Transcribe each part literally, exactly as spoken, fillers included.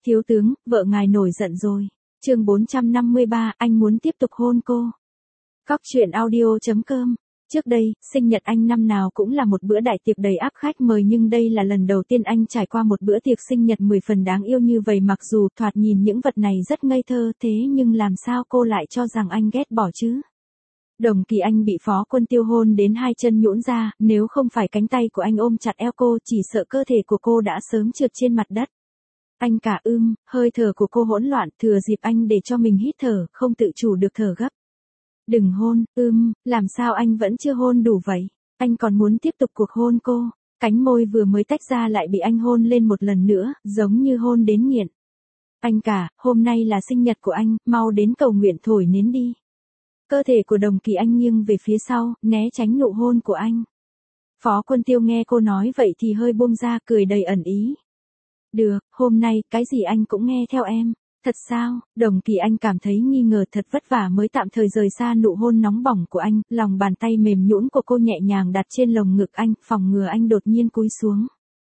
Thiếu tướng, vợ ngài nổi giận rồi. Chương bốn trăm năm mươi ba, anh muốn tiếp tục hôn cô. Cóc truyện audio chấm com. Trước đây, sinh nhật anh năm nào cũng là một bữa đại tiệc đầy áp khách mời, nhưng đây là lần đầu tiên anh trải qua một bữa tiệc sinh nhật mười phần đáng yêu như vậy. Mặc dù thoạt nhìn những vật này rất ngây thơ, thế nhưng làm sao cô lại cho rằng anh ghét bỏ chứ? Đồng Kỳ Anh bị Phó Quân Tiêu hôn đến hai chân nhũn ra, nếu không phải cánh tay của anh ôm chặt eo cô, chỉ sợ cơ thể của cô đã sớm trượt trên mặt đất. Anh cả ưm, hơi thở của cô hỗn loạn, thừa dịp anh để cho mình hít thở, không tự chủ được thở gấp. Đừng hôn, ưm, làm sao anh vẫn chưa hôn đủ vậy? Anh còn muốn tiếp tục cuộc hôn cô. Cánh môi vừa mới tách ra lại bị anh hôn lên một lần nữa, giống như hôn đến nghiện. Anh cả, hôm nay là sinh nhật của anh, mau đến cầu nguyện thổi nến đi. Cơ thể của Đồng Kỳ Anh nghiêng về phía sau, né tránh nụ hôn của anh. Phó Quân Tiêu nghe cô nói vậy thì hơi buông ra, cười đầy ẩn ý. Được, hôm nay, cái gì anh cũng nghe theo em. Thật sao? Đồng Kỳ Anh cảm thấy nghi ngờ, thật vất vả mới tạm thời rời xa nụ hôn nóng bỏng của anh, lòng bàn tay mềm nhũn của cô nhẹ nhàng đặt trên lồng ngực anh, phòng ngừa anh đột nhiên cúi xuống.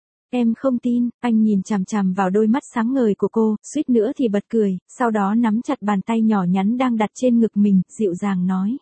Em không tin, anh nhìn chằm chằm vào đôi mắt sáng ngời của cô, suýt nữa thì bật cười, sau đó nắm chặt bàn tay nhỏ nhắn đang đặt trên ngực mình, dịu dàng nói.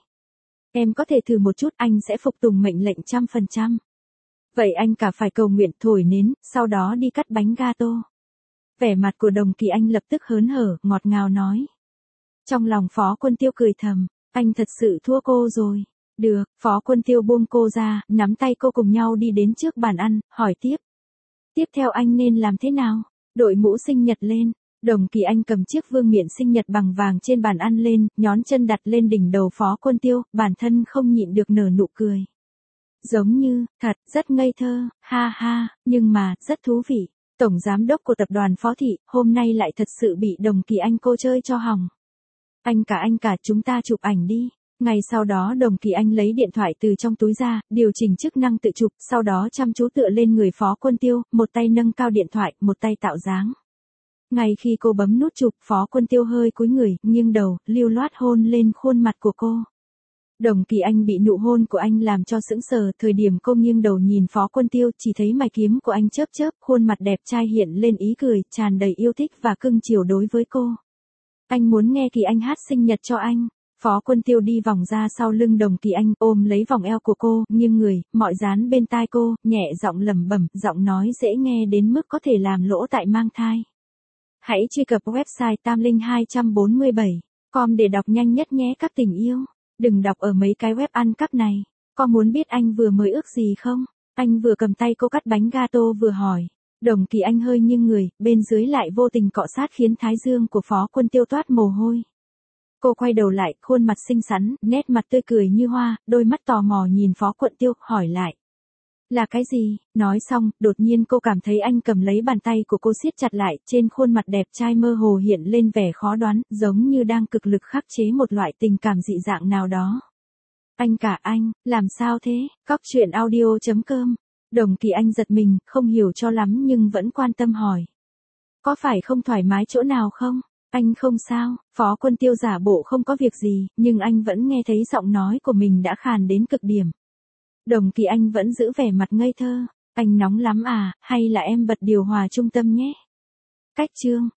Em có thể thử một chút, anh sẽ phục tùng mệnh lệnh trăm phần trăm. Vậy anh cả phải cầu nguyện thổi nến, sau đó đi cắt bánh gato. Vẻ mặt của Đồng Kỳ Anh lập tức hớn hở, ngọt ngào nói. Trong lòng Phó Quân Tiêu cười thầm, anh thật sự thua cô rồi. Được, Phó Quân Tiêu buông cô ra, nắm tay cô cùng nhau đi đến trước bàn ăn, hỏi tiếp. Tiếp theo anh nên làm thế nào? Đội mũ sinh nhật lên. Đồng Kỳ Anh cầm chiếc vương miện sinh nhật bằng vàng trên bàn ăn lên, nhón chân đặt lên đỉnh đầu Phó Quân Tiêu, bản thân không nhịn được nở nụ cười. Giống như, thật, rất ngây thơ, ha ha, nhưng mà, rất thú vị. Tổng giám đốc của tập đoàn Phó Thị, hôm nay lại thật sự bị Đồng Kỳ Anh cô chơi cho hỏng. Anh cả anh cả chúng ta chụp ảnh đi. Ngày sau đó Đồng Kỳ Anh lấy điện thoại từ trong túi ra, điều chỉnh chức năng tự chụp, sau đó chăm chú tựa lên người Phó Quân Tiêu, một tay nâng cao điện thoại, một tay tạo dáng. Ngay khi cô bấm nút chụp, Phó Quân Tiêu hơi cúi người, nghiêng đầu, lưu loát hôn lên khuôn mặt của cô. Đồng Kỳ Anh bị nụ hôn của anh làm cho sững sờ, thời điểm cô nghiêng đầu nhìn Phó Quân Tiêu, chỉ thấy mày kiếm của anh chớp chớp, khuôn mặt đẹp trai hiện lên ý cười, tràn đầy yêu thích và cưng chiều đối với cô. Anh muốn nghe Kỳ Anh hát sinh nhật cho anh. Phó Quân Tiêu đi vòng ra sau lưng Đồng Kỳ Anh, ôm lấy vòng eo của cô, nghiêng người, mọi dán bên tai cô, nhẹ giọng lẩm bẩm, giọng nói dễ nghe đến mức có thể làm lỗ tai mang thai. Hãy truy cập website tam linh hai bốn bảy chấm com để đọc nhanh nhất nhé các tình yêu. Đừng đọc ở mấy cái web ăn cắp này. Có muốn biết anh vừa mới ước gì không? Anh vừa cầm tay cô cắt bánh gato vừa hỏi. Đồng Kỳ Anh hơi nghiêng người, bên dưới lại vô tình cọ sát khiến thái dương của Phó Quân Tiêu toát mồ hôi. Cô quay đầu lại, khuôn mặt xinh xắn, nét mặt tươi cười như hoa, đôi mắt tò mò nhìn Phó Quân Tiêu, hỏi lại. Là cái gì? Nói xong, đột nhiên cô cảm thấy anh cầm lấy bàn tay của cô siết chặt lại, trên khuôn mặt đẹp trai mơ hồ hiện lên vẻ khó đoán, giống như đang cực lực khắc chế một loại tình cảm dị dạng nào đó. Anh cả anh, làm sao thế? Cóc truyện audio chấm com. Đồng Kỳ Anh giật mình, không hiểu cho lắm nhưng vẫn quan tâm hỏi. Có phải không thoải mái chỗ nào không? Anh không sao. Phó Quân Tiêu giả bộ không có việc gì, nhưng anh vẫn nghe thấy giọng nói của mình đã khàn đến cực điểm. Đồng Kỳ Anh vẫn giữ vẻ mặt ngây thơ. Anh nóng lắm à, hay là em bật điều hòa trung tâm nhé? Cách chương.